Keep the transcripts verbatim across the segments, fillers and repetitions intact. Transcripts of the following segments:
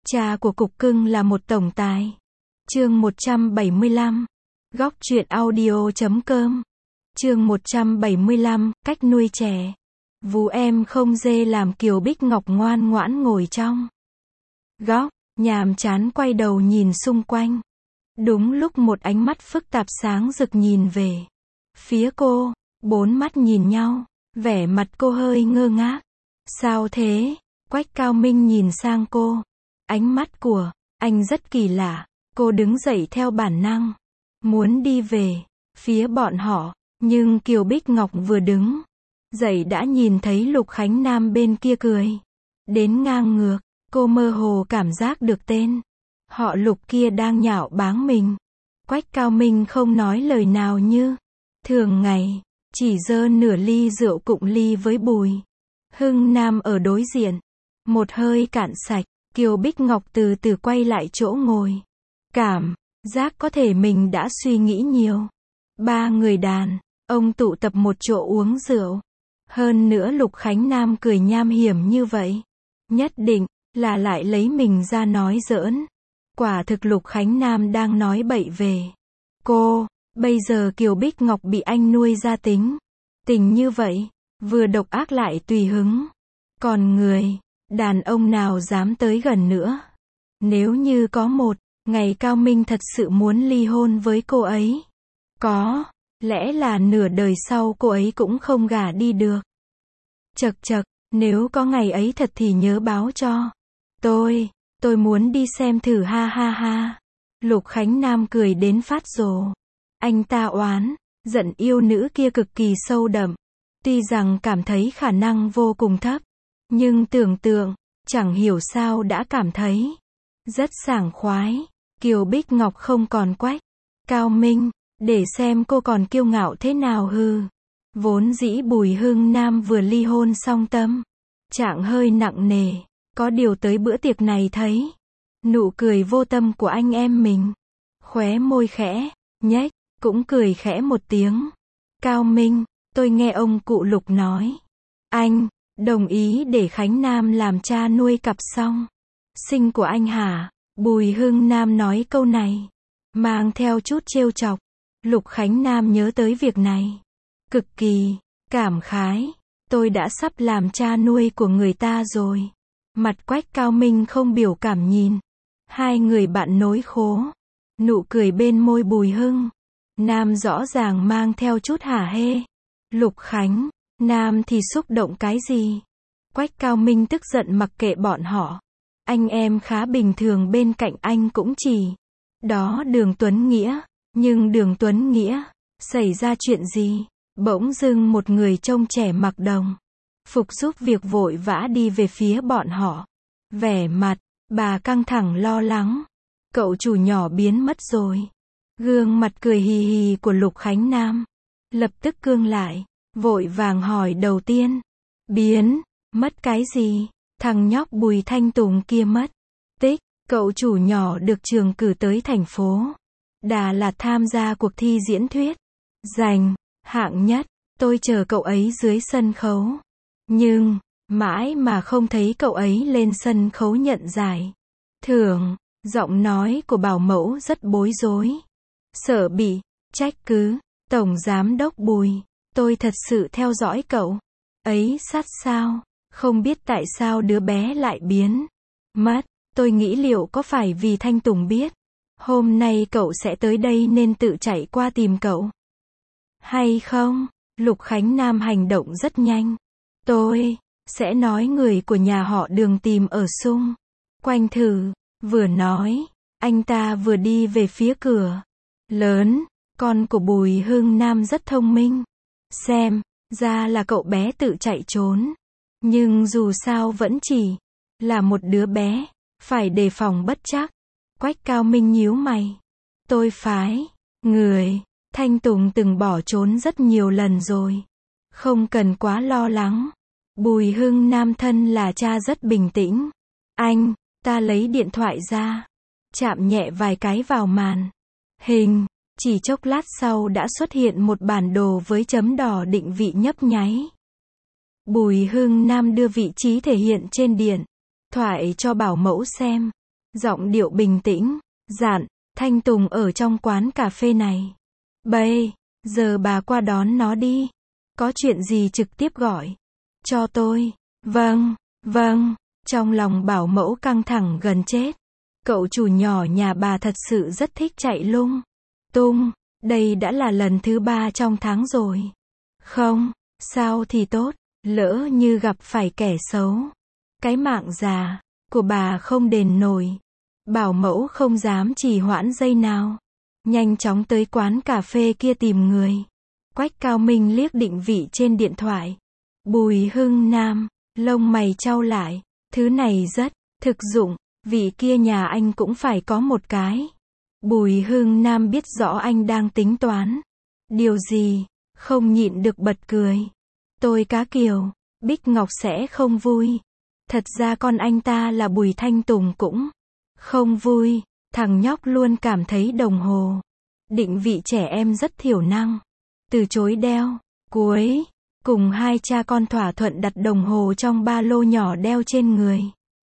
Cha của cục cưng là một tổng tài. Chương một trăm bảy mươi lăm. Góc truyện audio chấm com. Chương một trăm bảy mươi lăm, cách nuôi trẻ. Vú em không dê làm Kiều Bích Ngọc ngoan ngoãn ngồi trong góc, nhàm chán quay đầu nhìn xung quanh. Đúng lúc một ánh mắt phức tạp sáng rực nhìn về phía cô, bốn mắt nhìn nhau, vẻ mặt cô hơi ngơ ngác. Sao thế? Quách Cao Minh nhìn sang cô. Ánh mắt của anh rất kỳ lạ. Cô đứng dậy theo bản năng, muốn đi về phía bọn họ, nhưng Kiều Bích Ngọc vừa đứng dậy đã nhìn thấy Lục Khánh Nam bên kia cười đến ngang ngược. Cô mơ hồ cảm giác được tên họ Lục kia đang nhạo báng mình. Quách Cao Minh không nói lời nào như thường ngày, chỉ giơ nửa ly rượu cụng ly với Bùi Hưng Nam ở đối diện. Một hơi cạn sạch, Kiều Bích Ngọc từ từ quay lại chỗ ngồi. Cảm giác có thể mình đã suy nghĩ nhiều. Ba người đàn ông tụ tập một chỗ uống rượu. Hơn nữa Lục Khánh Nam cười nham hiểm như vậy, nhất định là lại lấy mình ra nói giỡn. Quả thực Lục Khánh Nam đang nói bậy về cô. Bây giờ Kiều Bích Ngọc bị anh nuôi ra tính tình như vậy, vừa độc ác lại tùy hứng. Còn người đàn ông nào dám tới gần nữa? Nếu như có một ngày Cao Minh thật sự muốn ly hôn với cô ấy, có lẽ là nửa đời sau cô ấy cũng không gả đi được. Chậc chậc, nếu có ngày ấy thật thì nhớ báo cho tôi, tôi muốn đi xem thử ha ha ha. Lục Khánh Nam cười đến phát rồ. Anh ta oán giận yêu nữ kia cực kỳ sâu đậm. Tuy rằng cảm thấy khả năng vô cùng thấp, nhưng tưởng tượng, chẳng hiểu sao đã cảm thấy rất sảng khoái. Kiều Bích Ngọc không còn Quách Cao Minh, để xem cô còn kiêu ngạo thế nào hư. Vốn dĩ Bùi Hưng Nam vừa ly hôn xong tâm trạng hơi nặng nề, có điều tới bữa tiệc này thấy nụ cười vô tâm của anh em mình, khóe môi khẽ nhếch, cũng cười khẽ một tiếng. Cao Minh, tôi nghe ông cụ Lục nói, anh đồng ý để Khánh Nam làm cha nuôi cặp song sinh của anh hả? Bùi Hưng Nam nói câu này mang theo chút trêu chọc. Lục Khánh Nam nhớ tới việc này, cực kỳ cảm khái. Tôi đã sắp làm cha nuôi của người ta rồi. Mặt Quách Cao Minh không biểu cảm nhìn hai người bạn nối khố. Nụ cười bên môi Bùi Hưng Nam rõ ràng mang theo chút hả hê. Lục Khánh Nam thì xúc động cái gì? Quách Cao Minh tức giận mặc kệ bọn họ. Anh em khá bình thường, bên cạnh anh cũng chỉ đó Đường Tuấn Nghĩa. Nhưng Đường Tuấn Nghĩa xảy ra chuyện gì? Bỗng dưng một người trông trẻ mặc đồng phục giúp việc vội vã đi về phía bọn họ. Vẻ mặt bà căng thẳng lo lắng. Cậu chủ nhỏ biến mất rồi. Gương mặt cười hì hì của Lục Khánh Nam lập tức cương lại, vội vàng hỏi đầu tiên. Biến mất cái gì? Thằng nhóc Bùi Thanh Tùng kia mất tích. Cậu chủ nhỏ được trường cử tới thành phố Đà Lạt tham gia cuộc thi diễn thuyết, giành hạng nhất. Tôi chờ cậu ấy dưới sân khấu, nhưng mãi mà không thấy cậu ấy lên sân khấu nhận giải thưởng. Giọng nói của bảo mẫu rất bối rối, sợ bị trách cứ. Tổng giám đốc Bùi, tôi thật sự theo dõi cậu ấy sát sao, không biết tại sao đứa bé lại biến mất. Tôi nghĩ liệu có phải vì Thanh Tùng biết hôm nay cậu sẽ tới đây nên tự chạy qua tìm cậu hay không? Lục Khánh Nam hành động rất nhanh. Tôi sẽ nói người của nhà họ Đường tìm ở xung quanh thử. Vừa nói, anh ta vừa đi về phía cửa lớn. Con của Bùi Hưng Nam rất thông minh. Xem ra là cậu bé tự chạy trốn, nhưng dù sao vẫn chỉ là một đứa bé, phải đề phòng bất trắc. Quách Cao Minh nhíu mày. Tôi phái người Thanh Tùng từng bỏ trốn rất nhiều lần rồi, không cần quá lo lắng. Bùi Hưng Nam thân là cha rất bình tĩnh. Anh ta lấy điện thoại ra, chạm nhẹ vài cái vào màn hình. Chỉ chốc lát sau đã xuất hiện một bản đồ với chấm đỏ định vị nhấp nháy. Bùi Hưng Nam đưa vị trí thể hiện trên điện thoại cho bảo mẫu xem. Giọng điệu bình tĩnh, dặn, Thanh Tùng ở trong quán cà phê này. Bây giờ bà qua đón nó đi. Có chuyện gì trực tiếp gọi cho tôi. Vâng, vâng. Trong lòng bảo mẫu căng thẳng gần chết. Cậu chủ nhỏ nhà bà thật sự rất thích chạy lung tung. Đây đã là lần thứ ba trong tháng rồi. Không, sao thì tốt. Lỡ như gặp phải kẻ xấu. Cái mạng già của bà không đền nổi. Bảo mẫu không dám trì hoãn giây nào. Nhanh chóng tới quán cà phê kia tìm người. Quách Cao Minh liếc định vị trên điện thoại. Bùi Hưng Nam, lông mày chau lại. Thứ này rất thực dụng, vị kia nhà anh cũng phải có một cái. Bùi Hưng Nam biết rõ anh đang tính toán. Điều gì, không nhịn được bật cười. Tôi cá kiều, Bích Ngọc sẽ không vui. Thật ra con anh ta là Bùi Thanh Tùng cũng không vui. Thằng nhóc luôn cảm thấy đồng hồ định vị trẻ em rất thiểu năng. Từ chối đeo. Cuối cùng hai cha con thỏa thuận đặt đồng hồ trong ba lô nhỏ đeo trên người.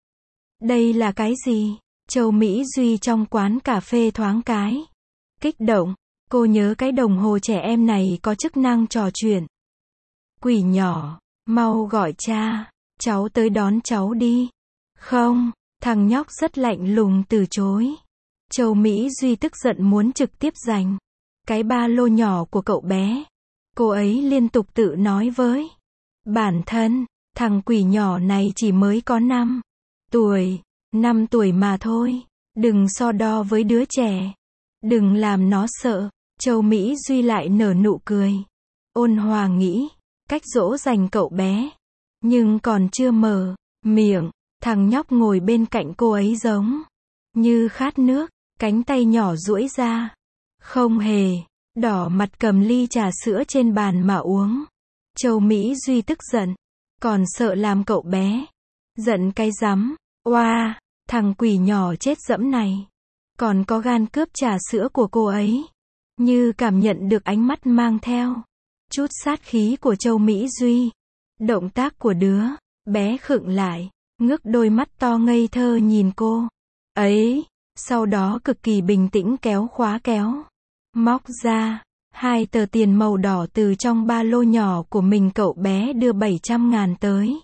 Đây là cái gì? Châu Mỹ Duy trong quán cà phê thoáng cái kích động. Cô nhớ cái đồng hồ trẻ em này có chức năng trò chuyện. Quỷ nhỏ, mau gọi cha, cháu tới đón cháu đi. Không, thằng nhóc rất lạnh lùng từ chối. Châu Mỹ Duy tức giận muốn trực tiếp giành cái ba lô nhỏ của cậu bé. Cô ấy liên tục tự nói với bản thân, thằng quỷ nhỏ này chỉ mới có năm tuổi, năm tuổi mà thôi. Đừng so đo với đứa trẻ. Đừng làm nó sợ. Châu Mỹ Duy lại nở nụ cười. Ôn hòa nghĩ cách dỗ dành cậu bé. Nhưng còn chưa mở miệng, thằng nhóc ngồi bên cạnh cô ấy giống như khát nước, cánh tay nhỏ duỗi ra. Không hề, đỏ mặt cầm ly trà sữa trên bàn mà uống. Châu Mỹ Duy tức giận, còn sợ làm cậu bé giận cái rắm. Oa, thằng quỷ nhỏ chết dẫm này, còn có gan cướp trà sữa của cô ấy. Như cảm nhận được ánh mắt mang theo chút sát khí của Châu Mỹ Duy. Động tác của đứa bé khựng lại, ngước đôi mắt to ngây thơ nhìn cô ấy, sau đó cực kỳ bình tĩnh kéo khóa kéo, móc ra hai tờ tiền màu đỏ từ trong ba lô nhỏ của mình. Cậu bé đưa bảy trăm ngàn tới,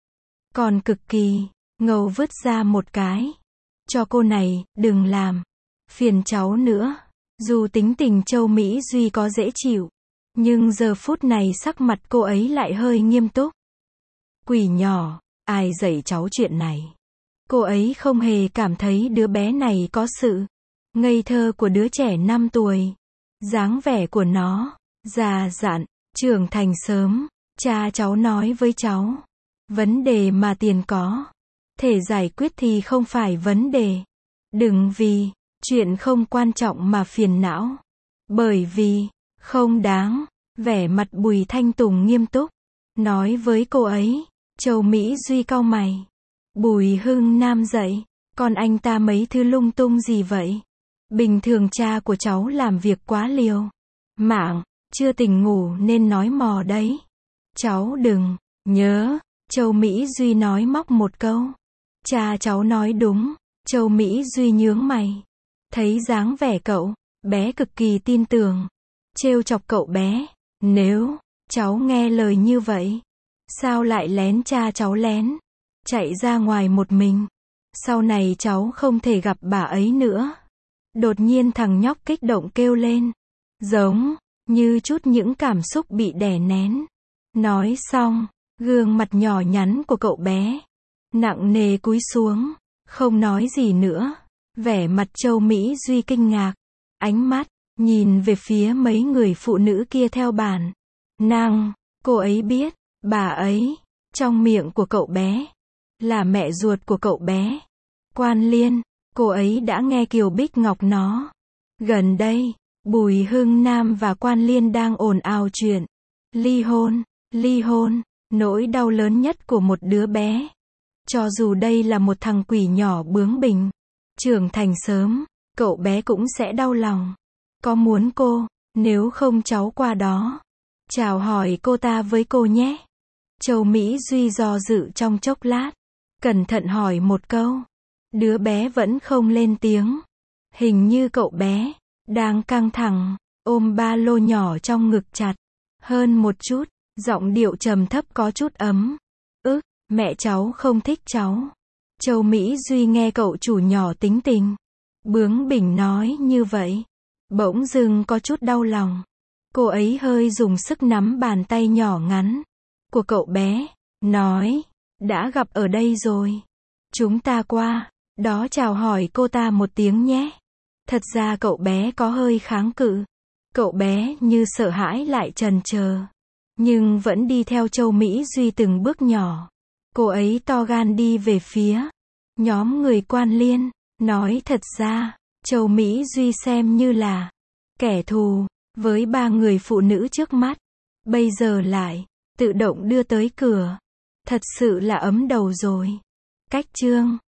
còn cực kỳ ngầu vứt ra một cái cho cô này. Đừng làm phiền cháu nữa. Dù tính tình Châu Mỹ Duy có dễ chịu, nhưng giờ phút này sắc mặt cô ấy lại hơi nghiêm túc. Quỷ nhỏ, ai dạy cháu chuyện này? Cô ấy không hề cảm thấy đứa bé này có sự ngây thơ của đứa trẻ năm tuổi. Dáng vẻ của nó già dặn, trưởng thành sớm. Cha cháu nói với cháu, vấn đề mà tiền có thể giải quyết thì không phải vấn đề. Đừng vì chuyện không quan trọng mà phiền não. Bởi vì không đáng. Vẻ mặt Bùi Thanh Tùng nghiêm túc nói với cô ấy. Châu Mỹ Duy cau mày. Bùi Hưng Nam dậy, con anh ta mấy thứ lung tung gì vậy? Bình thường cha của cháu làm việc quá liều mạng, chưa tỉnh ngủ nên nói mò đấy. Cháu đừng nhớ. Châu Mỹ Duy nói móc một câu. Cha cháu nói đúng. Châu Mỹ Duy nhướng mày. Thấy dáng vẻ cậu bé cực kỳ tin tưởng, trêu chọc cậu bé. Nếu cháu nghe lời như vậy, sao lại lén cha cháu lén chạy ra ngoài một mình? Sau này cháu không thể gặp bà ấy nữa. Đột nhiên thằng nhóc kích động kêu lên, giống như chút những cảm xúc bị đè nén. Nói xong, gương mặt nhỏ nhắn của cậu bé nặng nề cúi xuống, không nói gì nữa. Vẻ mặt Châu Mỹ Duy kinh ngạc, ánh mắt nhìn về phía mấy người phụ nữ kia theo bản năng. Cô ấy biết, bà ấy trong miệng của cậu bé là mẹ ruột của cậu bé. Quan Liên, cô ấy đã nghe Kiều Bích Ngọc nó. Gần đây, Bùi Hưng Nam và Quan Liên đang ồn ào chuyện ly hôn. Ly hôn, nỗi đau lớn nhất của một đứa bé. Cho dù đây là một thằng quỷ nhỏ bướng bỉnh, trưởng thành sớm, cậu bé cũng sẽ đau lòng. Có muốn cô, nếu không cháu qua đó chào hỏi cô ta với cô nhé. Châu Mỹ Duy do dự trong chốc lát, cẩn thận hỏi một câu. Đứa bé vẫn không lên tiếng. Hình như cậu bé đang căng thẳng, ôm ba lô nhỏ trong ngực chặt hơn một chút, giọng điệu trầm thấp có chút ấm ức. Mẹ cháu không thích cháu. Châu Mỹ Duy nghe cậu chủ nhỏ tính tình bướng bỉnh nói như vậy, bỗng dưng có chút đau lòng. Cô ấy hơi dùng sức nắm bàn tay nhỏ ngắn của cậu bé, nói, đã gặp ở đây rồi. Chúng ta qua đó chào hỏi cô ta một tiếng nhé. Thật ra cậu bé có hơi kháng cự. Cậu bé như sợ hãi lại chần chờ, nhưng vẫn đi theo Châu Mỹ Duy từng bước nhỏ. Cô ấy to gan đi về phía nhóm người quan liên, nói thật ra, Châu Mỹ Duy xem như là kẻ thù với ba người phụ nữ trước mắt. Bây giờ lại tự động đưa tới cửa. Thật sự là ấm đầu rồi. Cách chương